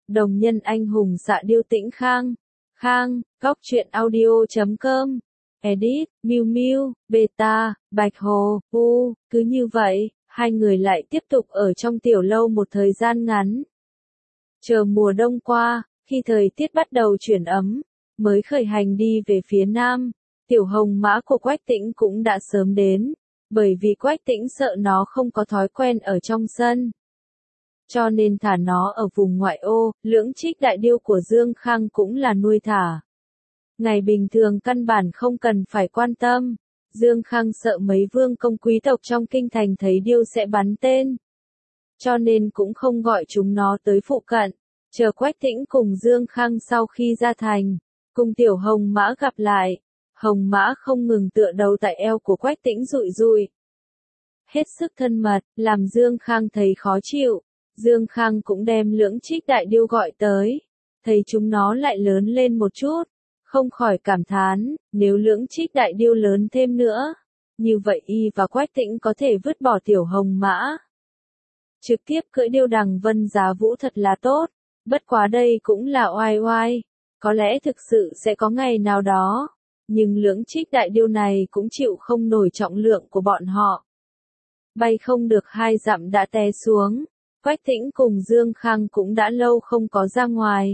Đồng nhân anh hùng Dạ Điêu Tĩnh Khang. Góc truyện audio.com. Edit, Miu Miu, Beta, Bạch Hồ, cứ như vậy, hai người lại tiếp tục ở trong tiểu lâu một thời gian ngắn. Chờ mùa đông qua, khi thời tiết bắt đầu chuyển ấm, mới khởi hành đi về phía nam, tiểu hồng mã của Quách Tĩnh cũng đã sớm đến, bởi vì Quách Tĩnh sợ nó không có thói quen ở trong sân. Cho nên thả nó ở vùng ngoại ô, lưỡng trích đại điêu của Dương Khang cũng là nuôi thả. Ngày bình thường căn bản không cần phải quan tâm, Dương Khang sợ mấy vương công quý tộc trong kinh thành thấy điêu sẽ bắn tên. Cho nên cũng không gọi chúng nó tới phụ cận, chờ Quách Tĩnh cùng Dương Khang sau khi ra thành, cùng tiểu hồng mã gặp lại. Hồng mã không ngừng tựa đầu tại eo của Quách Tĩnh rụi rụi. Hết sức thân mật, làm Dương Khang thấy khó chịu. Dương Khang cũng đem lưỡng trích đại điêu gọi tới, thấy chúng nó lại lớn lên một chút, không khỏi cảm thán, nếu lưỡng trích đại điêu lớn thêm nữa, như vậy y và Quách Tĩnh có thể vứt bỏ tiểu hồng mã. Trực tiếp cưỡi điêu đằng vân giá vũ thật là tốt, bất quá đây cũng là oai oai, có lẽ thực sự sẽ có ngày nào đó, nhưng lưỡng trích đại điêu này cũng chịu không nổi trọng lượng của bọn họ. Bay không được 2 dặm đã té xuống. Quách Tĩnh cùng Dương Khang cũng đã lâu không có ra ngoài.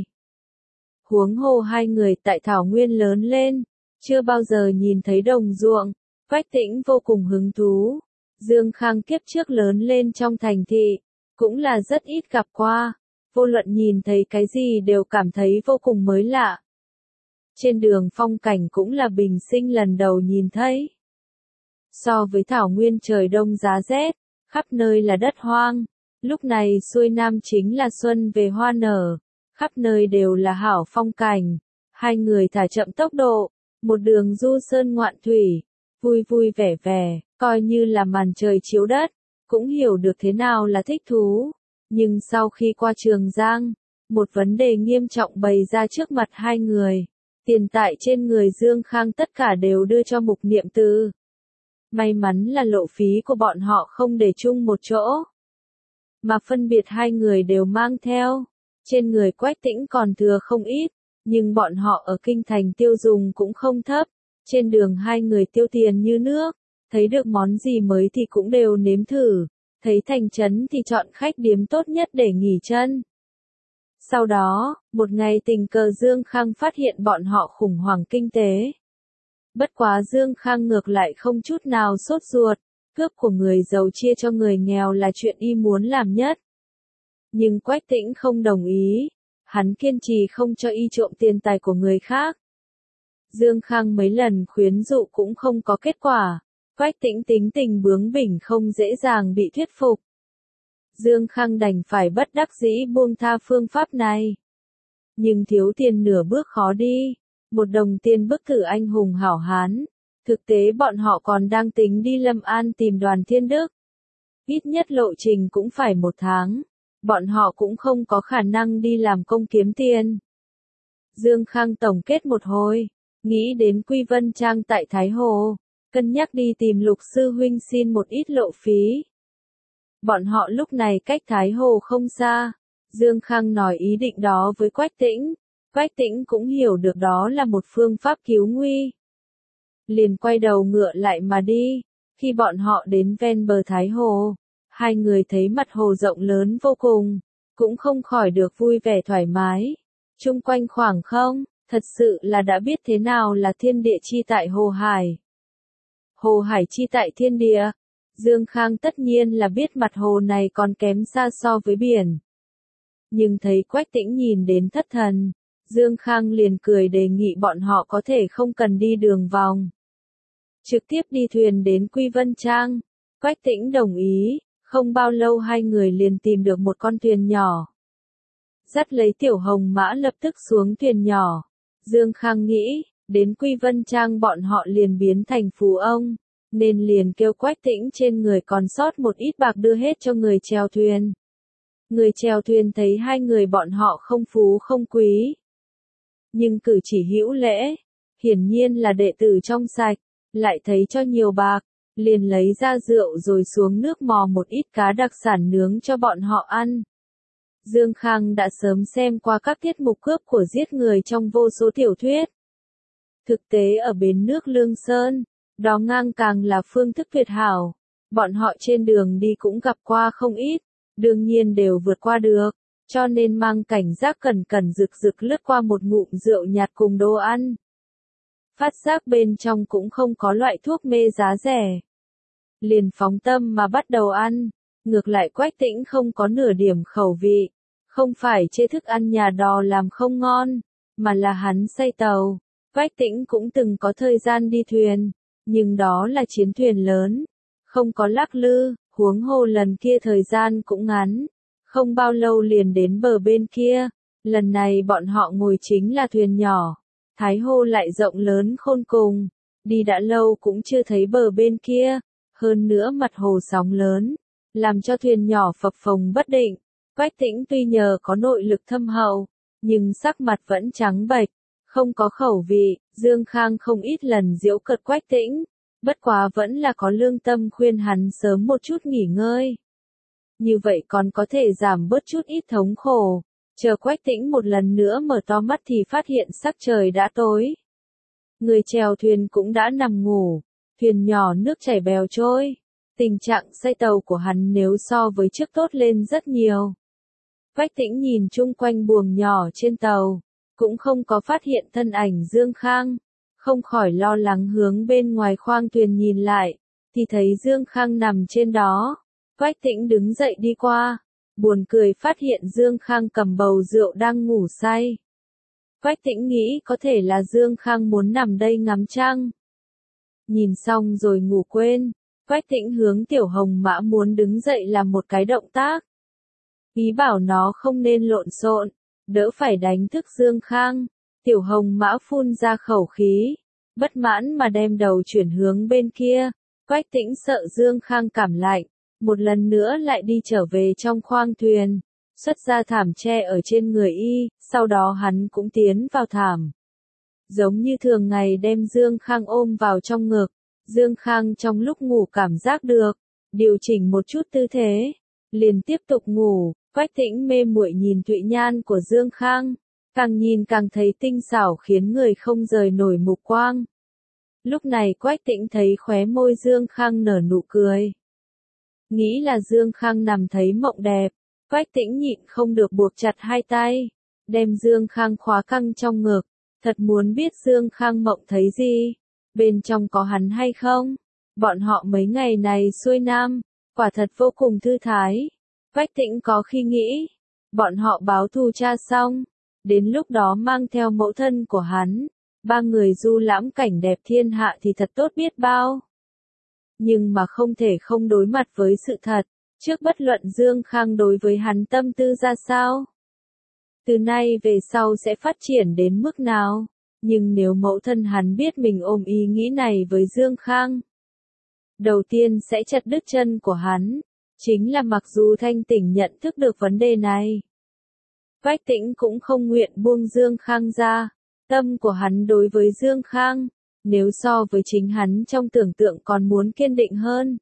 Huống hồ hai người tại Thảo Nguyên lớn lên, chưa bao giờ nhìn thấy đồng ruộng, Quách Tĩnh vô cùng hứng thú. Dương Khang kiếp trước lớn lên trong thành thị, cũng là rất ít gặp qua, vô luận nhìn thấy cái gì đều cảm thấy vô cùng mới lạ. Trên đường phong cảnh cũng là bình sinh lần đầu nhìn thấy. So với Thảo Nguyên trời đông giá rét, khắp nơi là đất hoang. Lúc này xuôi nam chính là xuân về hoa nở, khắp nơi đều là hảo phong cảnh, hai người thả chậm tốc độ, một đường du sơn ngoạn thủy, vui vui vẻ vẻ, coi như là màn trời chiếu đất, cũng hiểu được thế nào là thích thú. Nhưng sau khi qua Trường Giang, một vấn đề nghiêm trọng bày ra trước mặt hai người, tiền tại trên người Dương Khang tất cả đều đưa cho Mục Niệm Từ. May mắn là lộ phí của bọn họ không để chung một chỗ, mà phân biệt hai người đều mang theo. Trên người Quách Tĩnh còn thừa không ít, nhưng bọn họ ở kinh thành tiêu dùng cũng không thấp. Trên đường hai người tiêu tiền như nước, thấy được món gì mới thì cũng đều nếm thử, thấy thành trấn thì chọn khách điếm tốt nhất để nghỉ chân. Sau đó, một ngày tình cờ Dương Khang phát hiện bọn họ khủng hoảng kinh tế. Bất quá Dương Khang ngược lại không chút nào sốt ruột. Cướp của người giàu chia cho người nghèo là chuyện y muốn làm nhất. Nhưng Quách Tĩnh không đồng ý, hắn kiên trì không cho y trộm tiền tài của người khác. Dương Khang mấy lần khuyến dụ cũng không có kết quả, Quách Tĩnh tính tình bướng bỉnh không dễ dàng bị thuyết phục. Dương Khang đành phải bất đắc dĩ buông tha phương pháp này. Nhưng thiếu tiền nửa bước khó đi, một đồng tiền bức tử anh hùng hảo hán. Thực tế bọn họ còn đang tính đi Lâm An tìm Đoàn Thiên Đức. Ít nhất lộ trình cũng phải 1 tháng. Bọn họ cũng không có khả năng đi làm công kiếm tiền. Dương Khang tổng kết một hồi, nghĩ đến Quy Vân Trang tại Thái Hồ, cân nhắc đi tìm Lục sư huynh xin một ít lộ phí. Bọn họ lúc này cách Thái Hồ không xa. Dương Khang nói ý định đó với Quách Tĩnh. Quách Tĩnh cũng hiểu được đó là một phương pháp cứu nguy. Liền quay đầu ngựa lại mà đi. Khi bọn họ đến ven bờ Thái Hồ, hai người thấy mặt hồ rộng lớn vô cùng, cũng không khỏi được vui vẻ thoải mái. Chung quanh khoảng không, thật sự là đã biết thế nào là thiên địa chi tại Hồ Hải. Hồ Hải chi tại thiên địa, Dương Khang tất nhiên là biết mặt hồ này còn kém xa so với biển. Nhưng thấy Quách Tĩnh nhìn đến thất thần, Dương Khang liền cười đề nghị bọn họ có thể không cần đi đường vòng, trực tiếp đi thuyền đến Quy Vân Trang. Quách Tĩnh đồng ý, không bao lâu hai người liền tìm được một con thuyền nhỏ. Dắt lấy tiểu hồng mã lập tức xuống thuyền nhỏ. Dương Khang nghĩ, đến Quy Vân Trang bọn họ liền biến thành phú ông, nên liền kêu Quách Tĩnh trên người còn sót một ít bạc đưa hết cho người chèo thuyền. Người chèo thuyền thấy hai người bọn họ không phú không quý, nhưng cử chỉ hữu lễ, hiển nhiên là đệ tử trong sạch, lại thấy cho nhiều bạc, liền lấy ra rượu rồi xuống nước mò một ít cá đặc sản nướng cho bọn họ ăn. Dương Khang đã sớm xem qua các tiết mục cướp của giết người trong vô số tiểu thuyết. Thực tế ở bến nước Lương Sơn, đó ngang càng là phương thức tuyệt hảo. Bọn họ trên đường đi cũng gặp qua không ít, đương nhiên đều vượt qua được, cho nên mang cảnh giác cẩn cẩn rực rực lướt qua một ngụm rượu nhạt cùng đồ ăn. Phát giác bên trong cũng không có loại thuốc mê giá rẻ. Liền phóng tâm mà bắt đầu ăn, ngược lại Quách Tĩnh không có nửa điểm khẩu vị, không phải chê thức ăn nhà đò làm không ngon, mà là hắn say tàu. Quách Tĩnh cũng từng có thời gian đi thuyền, nhưng đó là chiến thuyền lớn, không có lắc lư, huống hồ lần kia thời gian cũng ngắn, không bao lâu liền đến bờ bên kia. Lần này bọn họ ngồi chính là thuyền nhỏ, Thái Hồ lại rộng lớn khôn cùng, đi đã lâu cũng chưa thấy bờ bên kia, hơn nữa mặt hồ sóng lớn, làm cho thuyền nhỏ phập phồng bất định. Quách Tĩnh tuy nhờ có nội lực thâm hậu, nhưng sắc mặt vẫn trắng bệch, không có khẩu vị. Dương Khang không ít lần giễu cợt Quách Tĩnh, bất quá vẫn là có lương tâm khuyên hắn sớm một chút nghỉ ngơi. Như vậy còn có thể giảm bớt chút ít thống khổ. Chờ Quách Tĩnh một lần nữa mở to mắt thì phát hiện sắc trời đã tối. Người chèo thuyền cũng đã nằm ngủ, thuyền nhỏ nước chảy bèo trôi. Tình trạng say tàu của hắn nếu so với trước tốt lên rất nhiều. Quách Tĩnh nhìn chung quanh buồng nhỏ trên tàu, cũng không có phát hiện thân ảnh Dương Khang, không khỏi lo lắng hướng bên ngoài khoang thuyền nhìn lại, thì thấy Dương Khang nằm trên đó. Quách Tĩnh đứng dậy đi qua, buồn cười phát hiện Dương Khang cầm bầu rượu đang ngủ say. Quách Tĩnh nghĩ có thể là Dương Khang muốn nằm đây ngắm trăng. Nhìn xong rồi ngủ quên, Quách Tĩnh hướng Tiểu Hồng Mã muốn đứng dậy làm một cái động tác. Ý bảo nó không nên lộn xộn, đỡ phải đánh thức Dương Khang. Tiểu Hồng Mã phun ra khẩu khí, bất mãn mà đem đầu chuyển hướng bên kia. Quách Tĩnh sợ Dương Khang cảm lạnh, một lần nữa lại đi trở về trong khoang thuyền, xuất ra thảm che ở trên người y, sau đó hắn cũng tiến vào thảm. Giống như thường ngày đem Dương Khang ôm vào trong ngực, Dương Khang trong lúc ngủ cảm giác được, điều chỉnh một chút tư thế, liền tiếp tục ngủ. Quách Tĩnh mê muội nhìn Thụy Nhan của Dương Khang, càng nhìn càng thấy tinh xảo khiến người không rời nổi mục quang. Lúc này Quách Tĩnh thấy khóe môi Dương Khang nở nụ cười. Nghĩ là Dương Khang nằm thấy mộng đẹp, Quách Tĩnh nhịn không được buộc chặt hai tay, đem Dương Khang khóa căng trong ngực, thật muốn biết Dương Khang mộng thấy gì, bên trong có hắn hay không. Bọn họ mấy ngày này xuôi nam, quả thật vô cùng thư thái. Quách Tĩnh có khi nghĩ, bọn họ báo thù cha xong, đến lúc đó mang theo mẫu thân của hắn, ba người du lãm cảnh đẹp thiên hạ thì thật tốt biết bao. Nhưng mà không thể không đối mặt với sự thật, trước bất luận Dương Khang đối với hắn tâm tư ra sao. Từ nay về sau sẽ phát triển đến mức nào, nhưng nếu mẫu thân hắn biết mình ôm ý nghĩ này với Dương Khang, đầu tiên sẽ chặt đứt chân của hắn. Chính là mặc dù thanh tỉnh nhận thức được vấn đề này, Quách Tĩnh cũng không nguyện buông Dương Khang ra. Tâm của hắn đối với Dương Khang, nếu so với chính hắn trong tưởng tượng còn muốn kiên định hơn.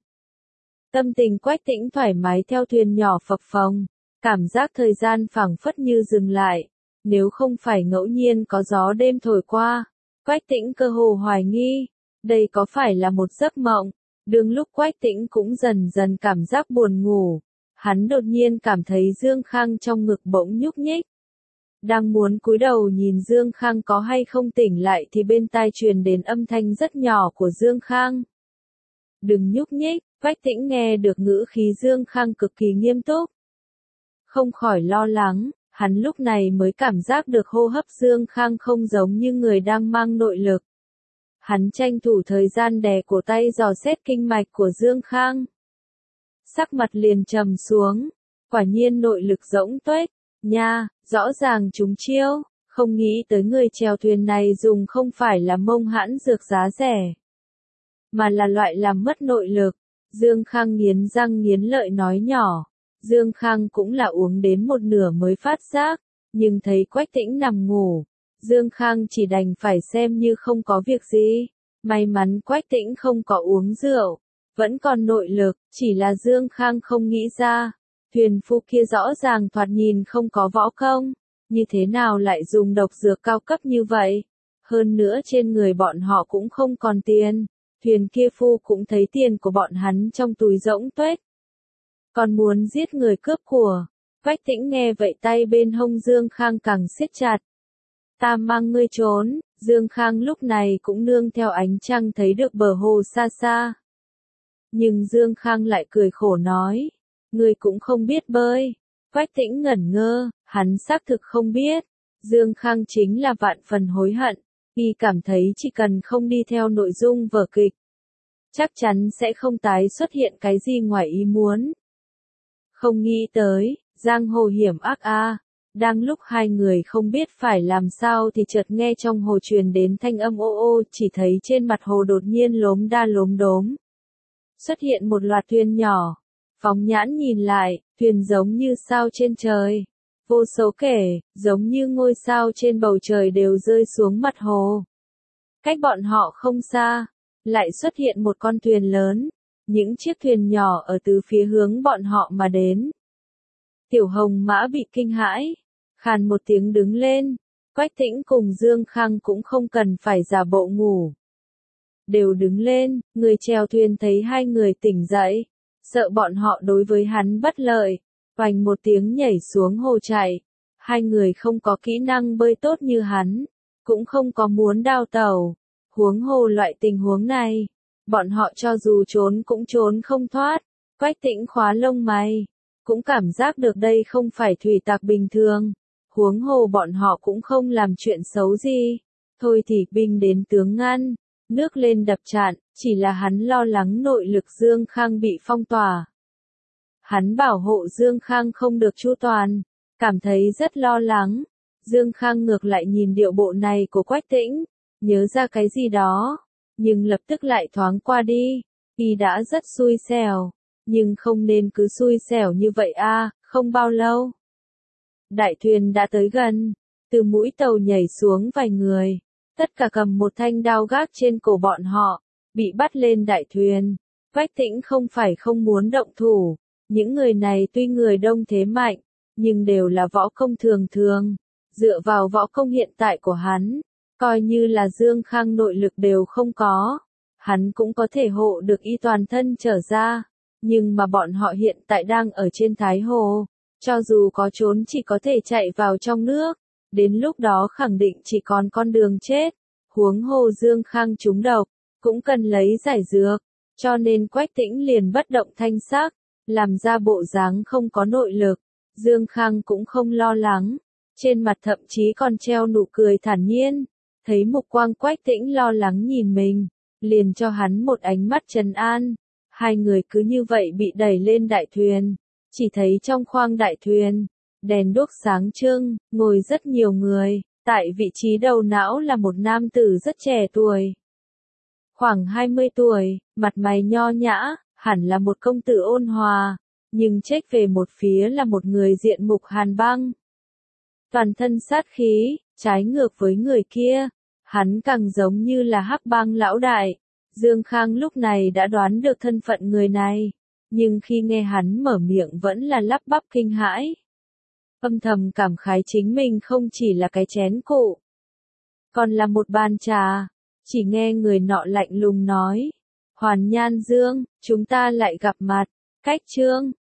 Tâm tình Quách Tĩnh thoải mái theo thuyền nhỏ phập phồng, cảm giác thời gian phảng phất như dừng lại. Nếu không phải ngẫu nhiên có gió đêm thổi qua, Quách Tĩnh cơ hồ hoài nghi, đây có phải là một giấc mộng. Đương lúc Quách Tĩnh cũng dần dần cảm giác buồn ngủ, hắn đột nhiên cảm thấy Dương Khang trong ngực bỗng nhúc nhích. Đang muốn cúi đầu nhìn Dương Khang có hay không tỉnh lại thì bên tai truyền đến âm thanh rất nhỏ của Dương Khang. Đừng nhúc nhích. Quách Tĩnh nghe được ngữ khí Dương Khang cực kỳ nghiêm túc. Không khỏi lo lắng, hắn lúc này mới cảm giác được hô hấp Dương Khang không giống như người đang mang nội lực. Hắn tranh thủ thời gian đè cổ tay dò xét kinh mạch của Dương Khang. Sắc mặt liền trầm xuống, quả nhiên nội lực rỗng tuếch, nha, rõ ràng trúng chiêu, không nghĩ tới người chèo thuyền này dùng không phải là mông hãn dược giá rẻ, mà là loại làm mất nội lực. Dương Khang nghiến răng nghiến lợi nói nhỏ. Dương Khang cũng là uống đến một nửa mới phát giác, nhưng thấy Quách Tĩnh nằm ngủ, Dương Khang chỉ đành phải xem như không có việc gì. May mắn Quách Tĩnh không có uống rượu, vẫn còn nội lực, chỉ là Dương Khang không nghĩ ra, Thuyền phu kia rõ ràng thoạt nhìn không có võ công, như thế nào lại dùng độc dược cao cấp như vậy? Hơn nữa trên người bọn họ cũng không còn tiền, thuyền kia phu cũng thấy tiền của bọn hắn trong túi rỗng tuếch. Còn muốn giết người cướp của. Quách Tĩnh nghe vậy tay bên hông Dương Khang càng siết chặt. Ta mang ngươi trốn, Dương Khang lúc này cũng nương theo ánh trăng thấy được bờ hồ xa xa. Nhưng Dương Khang lại cười khổ nói, ngươi cũng không biết bơi. Quách Tĩnh ngẩn ngơ, hắn xác thực không biết. Dương Khang chính là vạn phần hối hận, y cảm thấy chỉ cần không đi theo nội dung vở kịch, chắc chắn sẽ không tái xuất hiện cái gì ngoài ý muốn. Không nghĩ tới, giang hồ hiểm ác a. Đang lúc hai người không biết phải làm sao thì chợt nghe trong hồ truyền đến thanh âm ô ô, chỉ thấy trên mặt hồ đột nhiên lốm đa lốm đốm. Xuất hiện một loạt thuyền nhỏ. Phóng nhãn nhìn lại, thuyền giống như sao trên trời. Vô số kể, giống như ngôi sao trên bầu trời đều rơi xuống mặt hồ. Cách bọn họ không xa, lại xuất hiện một con thuyền lớn. Những chiếc thuyền nhỏ ở từ phía hướng bọn họ mà đến. Tiểu Hồng Mã bị kinh hãi, khàn một tiếng đứng lên. Quách Tĩnh cùng Dương Khang cũng không cần phải giả bộ ngủ. Đều đứng lên, người chèo thuyền thấy hai người tỉnh dậy, sợ bọn họ đối với hắn bất lợi, vành một tiếng nhảy xuống hồ chạy. Hai người không có kỹ năng bơi tốt như hắn, cũng không có muốn đào tẩu, huống hồ loại tình huống này, bọn họ cho dù trốn cũng trốn không thoát. Quách Tĩnh khóa lông mày, cũng cảm giác được đây không phải thủy tặc bình thường, huống hồ bọn họ cũng không làm chuyện xấu gì. Thôi thì binh đến tướng ngăn, nước lên đập tràn, chỉ là hắn lo lắng nội lực Dương Khang bị phong tỏa. Hắn bảo hộ Dương Khang không được chu toàn, cảm thấy rất lo lắng. Dương Khang ngược lại nhìn điệu bộ này của Quách Tĩnh, nhớ ra cái gì đó, nhưng lập tức lại thoáng qua đi. Y đã rất xui xẻo, nhưng không nên cứ xui xẻo như vậy a. Không bao lâu, đại thuyền đã tới gần, từ mũi tàu nhảy xuống vài người, tất cả cầm một thanh đao gác trên cổ bọn họ, bị bắt lên đại thuyền. Quách Tĩnh không phải không muốn động thủ, những người này tuy người đông thế mạnh, nhưng đều là võ công thường thường, dựa vào võ công hiện tại của hắn, coi như là Dương Khang nội lực đều không có, hắn cũng có thể hộ được y toàn thân trở ra, nhưng mà bọn họ hiện tại đang ở trên Thái Hồ, cho dù có trốn chỉ có thể chạy vào trong nước, đến lúc đó khẳng định chỉ còn con đường chết, huống hồ Dương Khang trúng độc, cũng cần lấy giải dược, cho nên Quách Tĩnh liền bất động thanh sắc, làm ra bộ dáng không có nội lực. Dương Khang cũng không lo lắng, trên mặt thậm chí còn treo nụ cười thản nhiên, thấy mục quang Quách Tĩnh lo lắng nhìn mình, liền cho hắn một ánh mắt trấn an. Hai người cứ như vậy bị đẩy lên đại thuyền, chỉ thấy trong khoang đại thuyền, đèn đuốc sáng trưng, ngồi rất nhiều người, tại vị trí đầu não là một nam tử rất trẻ tuổi. Khoảng 20 tuổi, mặt mày nho nhã, hẳn là một công tử ôn hòa, nhưng chết về một phía là một người diện mục hàn băng. Toàn thân sát khí, trái ngược với người kia, hắn càng giống như là hắc bang lão đại. Dương Khang lúc này đã đoán được thân phận người này, nhưng khi nghe hắn mở miệng vẫn là lắp bắp kinh hãi. Âm thầm cảm khái chính mình không chỉ là cái chén cụ, còn là một bàn trà. Chỉ nghe người nọ lạnh lùng nói, Hoàn Nhan Dương, chúng ta lại gặp mặt, cách chương,